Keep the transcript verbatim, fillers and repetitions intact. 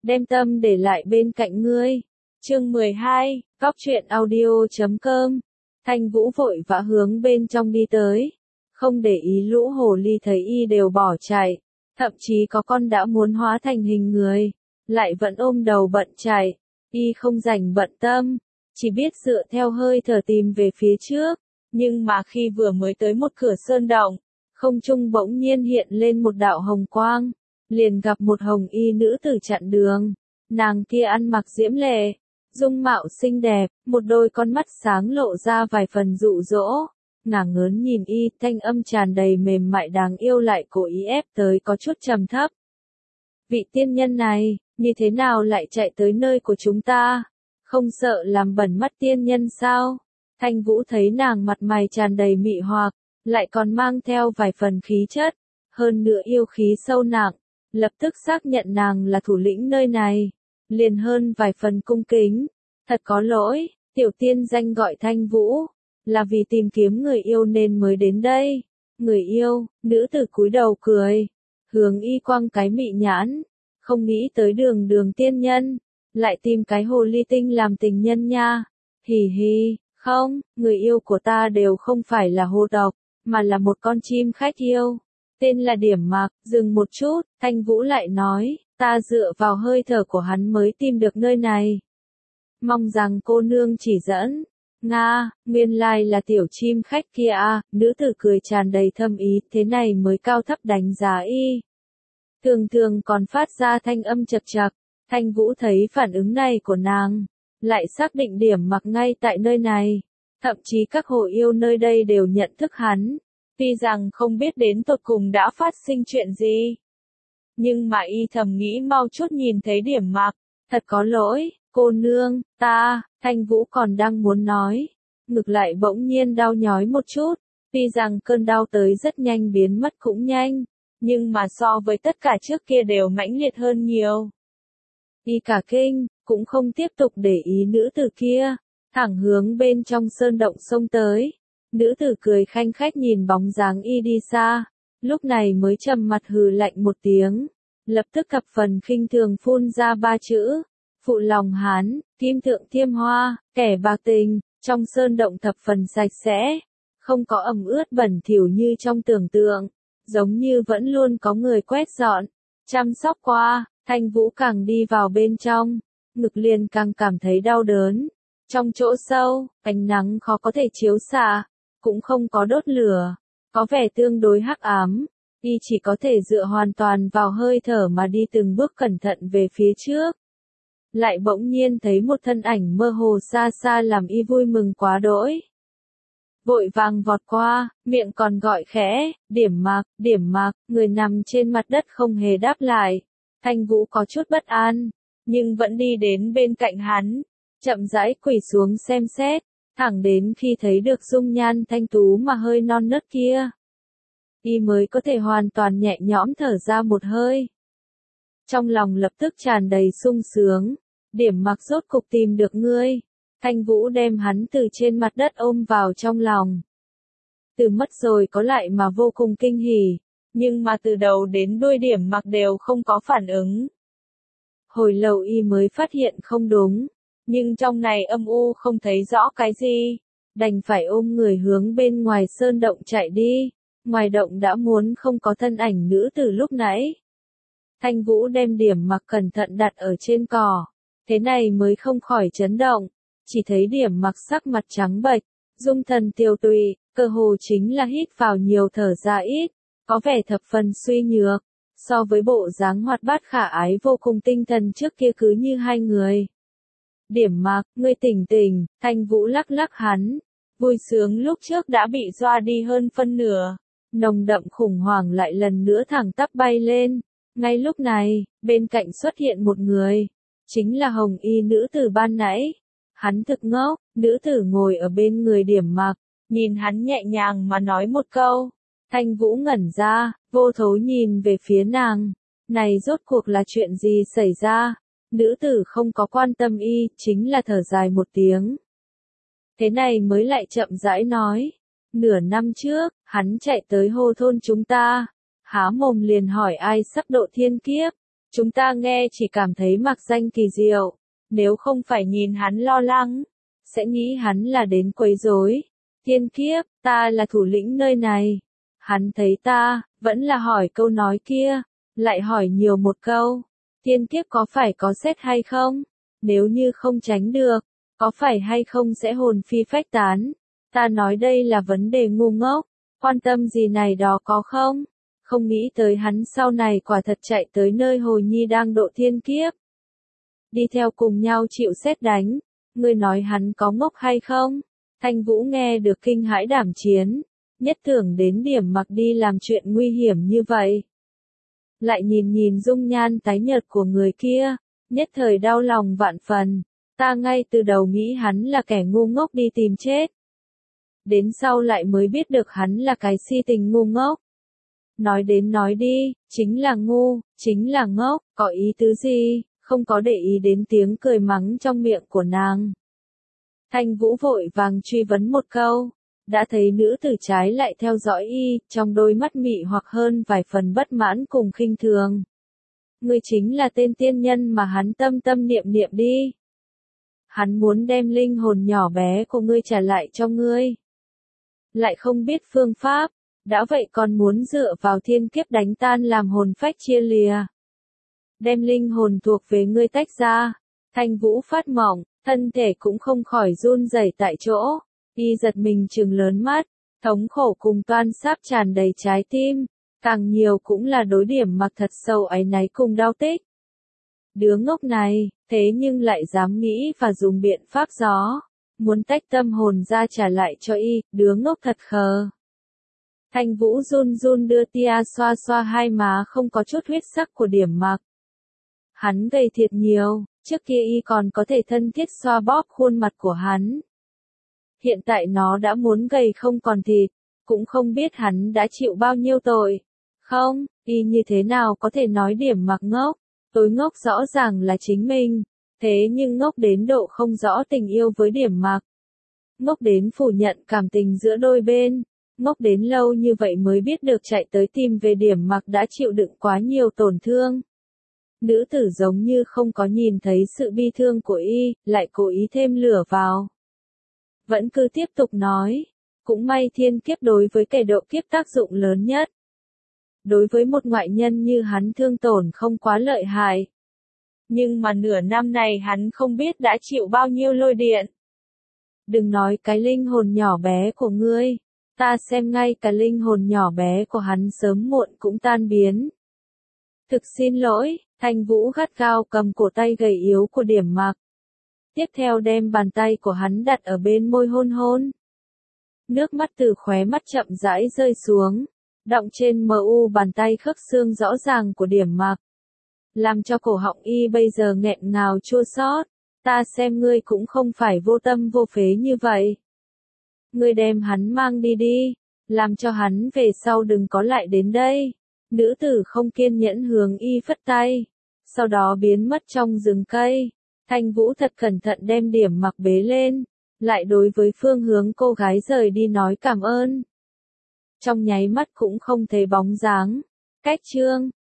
đem tâm để lại bên cạnh ngươi. Chương mười hai, Góc truyện audio chấm com. Thanh Vũ vội vã hướng bên trong đi tới, không để ý lũ hồ ly thấy y đều bỏ chạy, thậm chí có con đã muốn hóa thành hình người, lại vẫn ôm đầu bận chạy. Y không rảnh bận tâm, chỉ biết dựa theo hơi thở tìm về phía trước, nhưng mà khi vừa mới tới một cửa sơn động, không trung bỗng nhiên hiện lên một đạo hồng quang, liền gặp một hồng y nữ tử chặn đường. Nàng kia ăn mặc diễm lệ, dung mạo xinh đẹp, một đôi con mắt sáng lộ ra vài phần dụ dỗ. Nàng ngớn nhìn y, thanh âm tràn đầy mềm mại đáng yêu lại cố ý ép tới có chút trầm thấp. Vị tiên nhân này, như thế nào lại chạy tới nơi của chúng ta? Không sợ làm bẩn mắt tiên nhân sao? Thanh Vũ thấy nàng mặt mày tràn đầy mị hoặc, lại còn mang theo vài phần khí chất, hơn nữa yêu khí sâu nặng, lập tức xác nhận nàng là thủ lĩnh nơi này, liền hơn vài phần cung kính. Thật có lỗi, tiểu tiên danh gọi Thanh Vũ, là vì tìm kiếm người yêu nên mới đến đây. Người yêu, nữ tử cúi đầu cười, hướng y quăng cái mị nhãn, không nghĩ tới đường đường tiên nhân, lại tìm cái hồ ly tinh làm tình nhân nha. Hì hì, không, người yêu của ta đều không phải là hồ độc, mà là một con chim khách yêu, tên là Điểm Mạc. Dừng một chút, Thanh Vũ lại nói, ta dựa vào hơi thở của hắn mới tìm được nơi này. Mong rằng cô nương chỉ dẫn. Nga, nguyên lai là tiểu chim khách kia à, nữ tử cười tràn đầy thâm ý, thế này mới cao thấp đánh giá y. Thường thường còn phát ra thanh âm chật chật. Thanh Vũ thấy phản ứng này của nàng, lại xác định Điểm Mặc ngay tại nơi này. Thậm chí các hồ yêu nơi đây đều nhận thức hắn, tuy rằng không biết đến tột cùng đã phát sinh chuyện gì. Nhưng mà y thầm nghĩ mau chút nhìn thấy Điểm Mặc, thật có lỗi, cô nương, ta, Thanh Vũ còn đang muốn nói, ngực lại bỗng nhiên đau nhói một chút, tuy rằng cơn đau tới rất nhanh biến mất cũng nhanh, nhưng mà so với tất cả trước kia đều mãnh liệt hơn nhiều. Y cả kinh, cũng không tiếp tục để ý nữ tử kia, thẳng hướng bên trong sơn động xông tới. Nữ tử cười khanh khách nhìn bóng dáng y đi xa, lúc này mới trầm mặt hừ lạnh một tiếng, lập tức cặp phần khinh thường phun ra ba chữ, phụ lòng hán, kim thượng thiêm hoa, kẻ bạc tình. Trong sơn động thập phần sạch sẽ, không có ẩm ướt bẩn thỉu như trong tưởng tượng, giống như vẫn luôn có người quét dọn, chăm sóc qua. Thanh Vũ càng đi vào bên trong, ngực liền càng cảm thấy đau đớn. Trong chỗ sâu, ánh nắng khó có thể chiếu xạ, cũng không có đốt lửa, có vẻ tương đối hắc ám. Y chỉ có thể dựa hoàn toàn vào hơi thở mà đi từng bước cẩn thận về phía trước. Lại bỗng nhiên thấy một thân ảnh mơ hồ xa xa làm y vui mừng quá đỗi. Vội vàng vọt qua, miệng còn gọi khẽ, Điểm Mạc, Điểm Mạc. Người nằm trên mặt đất không hề đáp lại. Thanh Vũ có chút bất an, nhưng vẫn đi đến bên cạnh hắn, chậm rãi quỳ xuống xem xét, thẳng đến khi thấy được dung nhan thanh tú mà hơi non nớt kia, y mới có thể hoàn toàn nhẹ nhõm thở ra một hơi. Trong lòng lập tức tràn đầy sung sướng, Điểm Mặc rốt cục tìm được ngươi. Thanh Vũ đem hắn từ trên mặt đất ôm vào trong lòng. Từ mất rồi có lại mà vô cùng kinh hỉ. Nhưng mà từ đầu đến đuôi Điểm Mặc đều không có phản ứng. Hồi lâu y mới phát hiện không đúng, nhưng trong này âm u không thấy rõ cái gì, đành phải ôm người hướng bên ngoài sơn động chạy đi. Ngoài động đã muốn không có thân ảnh nữ từ lúc nãy. Thanh Vũ đem Điểm Mặc cẩn thận đặt ở trên cỏ, thế này mới không khỏi chấn động, chỉ thấy Điểm Mặc sắc mặt trắng bệch, dung thần tiêu tụy, cơ hồ chính là hít vào nhiều thở ra ít. Có vẻ thập phần suy nhược, so với bộ dáng hoạt bát khả ái vô cùng tinh thần trước kia cứ như hai người. Điểm Mặc, ngươi tỉnh tỉnh. Thanh Vũ lắc lắc hắn, vui sướng lúc trước đã bị doa đi hơn phân nửa, nồng đậm khủng hoảng lại lần nữa thẳng tắp bay lên. Ngay lúc này, bên cạnh xuất hiện một người, chính là hồng y nữ tử ban nãy. Hắn thực ngốc, nữ tử ngồi ở bên người Điểm Mặc, nhìn hắn nhẹ nhàng mà nói một câu. Thanh Vũ ngẩn ra, vô thố nhìn về phía nàng. Này rốt cuộc là chuyện gì xảy ra? Nữ tử không có quan tâm y, chính là thở dài một tiếng. Thế này mới lại chậm rãi nói. Nửa năm trước, hắn chạy tới Hồ thôn chúng ta. Há mồm liền hỏi ai sắp độ thiên kiếp. Chúng ta nghe chỉ cảm thấy mặc danh kỳ diệu, nếu không phải nhìn hắn lo lắng, sẽ nghĩ hắn là đến quấy rối. Thiên kiếp, ta là thủ lĩnh nơi này. Hắn thấy ta, vẫn là hỏi câu nói kia, lại hỏi nhiều một câu. Thiên kiếp có phải có xét hay không? Nếu như không tránh được, có phải hay không sẽ hồn phi phách tán? Ta nói đây là vấn đề ngu ngốc, quan tâm gì này đó có không? Không nghĩ tới hắn sau này quả thật chạy tới nơi Hồ Nhi đang độ thiên kiếp. Đi theo cùng nhau chịu sét đánh, ngươi nói hắn có ngốc hay không? Thanh Vũ nghe được kinh hãi đảm chiến, nhất tưởng đến Điểm Mặc đi làm chuyện nguy hiểm như vậy. Lại nhìn nhìn dung nhan tái nhợt của người kia, nhất thời đau lòng vạn phần, ta ngay từ đầu nghĩ hắn là kẻ ngu ngốc đi tìm chết. Đến sau lại mới biết được hắn là cái si tình ngu ngốc. Nói đến nói đi, chính là ngu, chính là ngốc, có ý tứ gì, không có để ý đến tiếng cười mắng trong miệng của nàng. Thanh Vũ vội vàng truy vấn một câu, đã thấy nữ tử trái lại theo dõi y, trong đôi mắt mị hoặc hơn vài phần bất mãn cùng khinh thường. Ngươi chính là tên tiên nhân mà hắn tâm tâm niệm niệm đi. Hắn muốn đem linh hồn nhỏ bé của ngươi trả lại cho ngươi. Lại không biết phương pháp, đã vậy còn muốn dựa vào thiên kiếp đánh tan làm hồn phách chia lìa. Đem linh hồn thuộc về ngươi tách ra. Thanh Vũ phát mỏng, thân thể cũng không khỏi run rẩy tại chỗ. Y giật mình trừng lớn mắt, thống khổ cùng toan sáp tràn đầy trái tim, càng nhiều cũng là đối Điểm Mặc thật sâu áy náy cùng đau tích. Đứa ngốc này, thế nhưng lại dám nghĩ và dùng biện pháp gió, muốn tách tâm hồn ra trả lại cho y, đứa ngốc thật khờ. Thanh Vũ run run đưa tia xoa xoa hai má không có chút huyết sắc của Điểm Mặc. Hắn gầy thiệt nhiều, trước kia y còn có thể thân thiết xoa bóp khuôn mặt của hắn. Hiện tại nó đã muốn gầy không còn thịt, cũng không biết hắn đã chịu bao nhiêu tội. Không, y như thế nào có thể nói Điểm Mặc ngốc, tối ngốc rõ ràng là chính mình, thế nhưng ngốc đến độ không rõ tình yêu với Điểm Mặc. Ngốc đến phủ nhận cảm tình giữa đôi bên, ngốc đến lâu như vậy mới biết được chạy tới tìm về Điểm Mặc đã chịu đựng quá nhiều tổn thương. Nữ tử giống như không có nhìn thấy sự bi thương của y, lại cố ý thêm lửa vào. Vẫn cứ tiếp tục nói, cũng may thiên kiếp đối với kẻ độ kiếp tác dụng lớn nhất. Đối với một ngoại nhân như hắn thương tổn không quá lợi hại. Nhưng mà nửa năm này hắn không biết đã chịu bao nhiêu lôi điện. Đừng nói cái linh hồn nhỏ bé của ngươi, ta xem ngay cả linh hồn nhỏ bé của hắn sớm muộn cũng tan biến. Thực xin lỗi, Thanh Vũ gắt gao cầm cổ tay gầy yếu của Điểm Mặc. Tiếp theo đem bàn tay của hắn đặt ở bên môi hôn hôn. Nước mắt từ khóe mắt chậm rãi rơi xuống, đọng trên mờ u bàn tay khớp xương rõ ràng của Điểm Mặc. Làm cho cổ họng y bây giờ nghẹn ngào chua xót. Ta xem ngươi cũng không phải vô tâm vô phế như vậy. Ngươi đem hắn mang đi đi, làm cho hắn về sau đừng có lại đến đây. Nữ tử không kiên nhẫn hướng y phất tay, sau đó biến mất trong rừng cây. Thanh Vũ thật cẩn thận đem Điểm Mặc bế lên, lại đối với phương hướng cô gái rời đi nói cảm ơn. Trong nháy mắt cũng không thấy bóng dáng. Cách chương